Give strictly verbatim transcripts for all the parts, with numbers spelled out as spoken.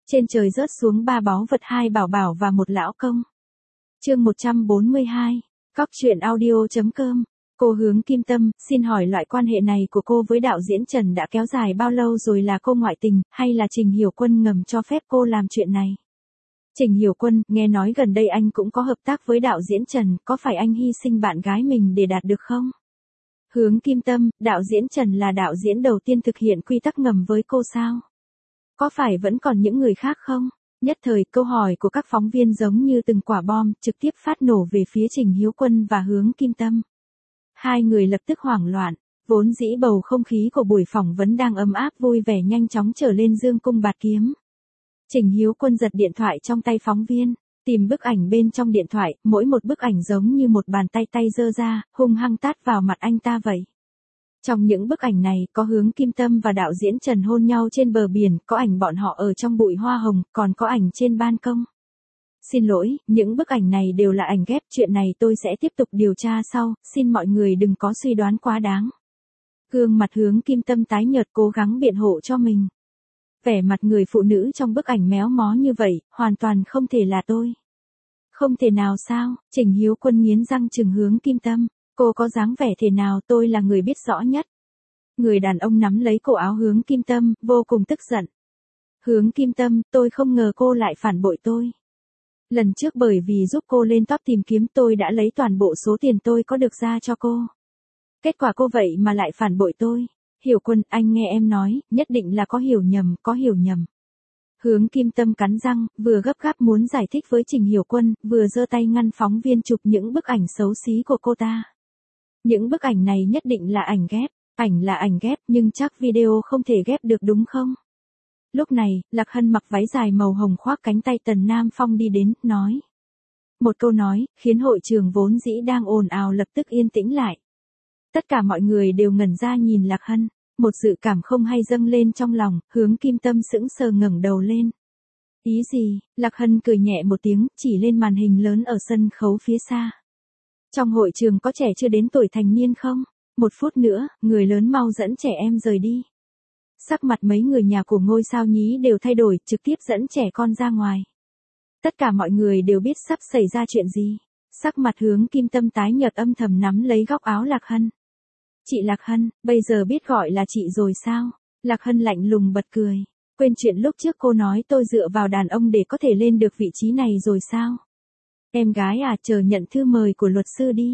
Trên trời rớt xuống ba báu vật, hai bảo bảo và một lão công. Chương một trăm bốn mươi hai. Cóc truyện audio chấm com. Cô Hướng Kim Tâm, xin hỏi loại quan hệ này của cô với đạo diễn Trần đã kéo dài bao lâu rồi, là cô ngoại tình, hay là Trình Hiểu Quân ngầm cho phép cô làm chuyện này? Trình Hiểu Quân, nghe nói gần đây anh cũng có hợp tác với đạo diễn Trần, có phải anh hy sinh bạn gái mình để đạt được không? Hướng Kim Tâm, đạo diễn Trần là đạo diễn đầu tiên thực hiện quy tắc ngầm với cô sao? Có phải vẫn còn những người khác không? Nhất thời, câu hỏi của các phóng viên giống như từng quả bom, trực tiếp phát nổ về phía Trình Hiểu Quân và Hướng Kim Tâm. Hai người lập tức hoảng loạn, vốn dĩ bầu không khí của buổi phỏng vấn đang ấm áp vui vẻ nhanh chóng trở lên dương cung bạt kiếm. Trình Hiểu Quân giật điện thoại trong tay phóng viên, tìm bức ảnh bên trong điện thoại, mỗi một bức ảnh giống như một bàn tay tay giơ ra, hung hăng tát vào mặt anh ta vậy. Trong những bức ảnh này, có Hướng Kim Tâm và đạo diễn Trần hôn nhau trên bờ biển, có ảnh bọn họ ở trong bụi hoa hồng, còn có ảnh trên ban công. Xin lỗi, những bức ảnh này đều là ảnh ghép, chuyện này tôi sẽ tiếp tục điều tra sau, xin mọi người đừng có suy đoán quá đáng. Gương mặt Hướng Kim Tâm tái nhợt cố gắng biện hộ cho mình. Vẻ mặt người phụ nữ trong bức ảnh méo mó như vậy, hoàn toàn không thể là tôi. Không thể nào sao? Trình Hiểu Quân nghiến răng trừng Hướng Kim Tâm. Cô có dáng vẻ thế nào, tôi là người biết rõ nhất. Người đàn ông nắm lấy cổ áo Hướng Kim Tâm, vô cùng tức giận. Hướng Kim Tâm, tôi không ngờ cô lại phản bội tôi. Lần trước bởi vì giúp cô lên top tìm kiếm, tôi đã lấy toàn bộ số tiền tôi có được ra cho cô. Kết quả cô vậy mà lại phản bội tôi. Hiểu Quân, anh nghe em nói, nhất định là có hiểu nhầm, có hiểu nhầm. Hướng Kim Tâm cắn răng, vừa gấp gáp muốn giải thích với Trình Hiểu Quân, vừa giơ tay ngăn phóng viên chụp những bức ảnh xấu xí của cô ta. Những bức ảnh này nhất định là ảnh ghép, ảnh là ảnh ghép, nhưng chắc video không thể ghép được đúng không? Lúc này, Lạc Hân mặc váy dài màu hồng khoác cánh tay Tần Nam Phong đi đến, nói. Một câu nói, khiến hội trường vốn dĩ đang ồn ào lập tức yên tĩnh lại. Tất cả mọi người đều ngẩn ra nhìn Lạc Hân, một dự cảm không hay dâng lên trong lòng, Hướng Kim Tâm sững sờ ngẩng đầu lên. Ý gì? Lạc Hân cười nhẹ một tiếng, chỉ lên màn hình lớn ở sân khấu phía xa. Trong hội trường có trẻ chưa đến tuổi thành niên không? Một phút nữa, người lớn mau dẫn trẻ em rời đi. Sắc mặt mấy người nhà của ngôi sao nhí đều thay đổi, trực tiếp dẫn trẻ con ra ngoài. Tất cả mọi người đều biết sắp xảy ra chuyện gì. Sắc mặt Hướng Kim Tâm tái nhợt, âm thầm nắm lấy góc áo Lạc Hân. Chị Lạc Hân, bây giờ biết gọi là chị rồi sao? Lạc Hân lạnh lùng bật cười. Quên chuyện lúc trước cô nói tôi dựa vào đàn ông để có thể lên được vị trí này rồi sao? Em gái à, chờ nhận thư mời của luật sư đi.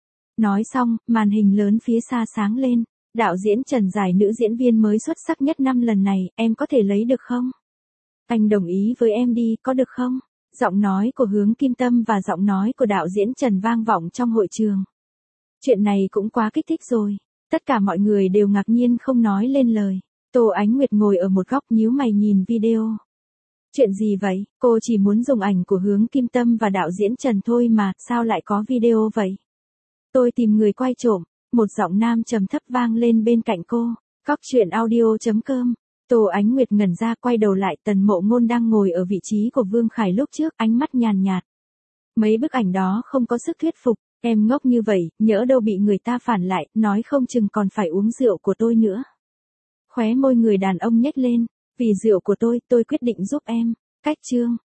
Nói xong, màn hình lớn phía xa sáng lên. Đạo diễn Trần giải nữ diễn viên mới xuất sắc nhất năm lần này, em có thể lấy được không? Anh đồng ý với em đi, có được không? Giọng nói của Hướng Kim Tâm và giọng nói của đạo diễn Trần vang vọng trong hội trường. Chuyện này cũng quá kích thích rồi. Tất cả mọi người đều ngạc nhiên không nói lên lời. Tô Ánh Nguyệt ngồi ở một góc nhíu mày nhìn video. Chuyện gì vậy? Cô chỉ muốn dùng ảnh của Hướng Kim Tâm và đạo diễn Trần thôi mà, sao lại có video vậy? Tôi tìm người quay trộm. Một giọng nam trầm thấp vang lên bên cạnh cô. Cóc truyện audio chấm com. Tô Ánh Nguyệt ngẩn ra, quay đầu lại, Tần Mộ Ngôn đang ngồi ở vị trí của Vương Khải lúc trước, ánh mắt nhàn nhạt. Mấy bức ảnh đó không có sức thuyết phục, em ngốc như vậy, nhỡ đâu bị người ta phản lại, nói không chừng còn phải uống rượu của tôi nữa. Khóe môi người đàn ông nhếch lên, vì rượu của tôi, tôi quyết định giúp em. Cách chương.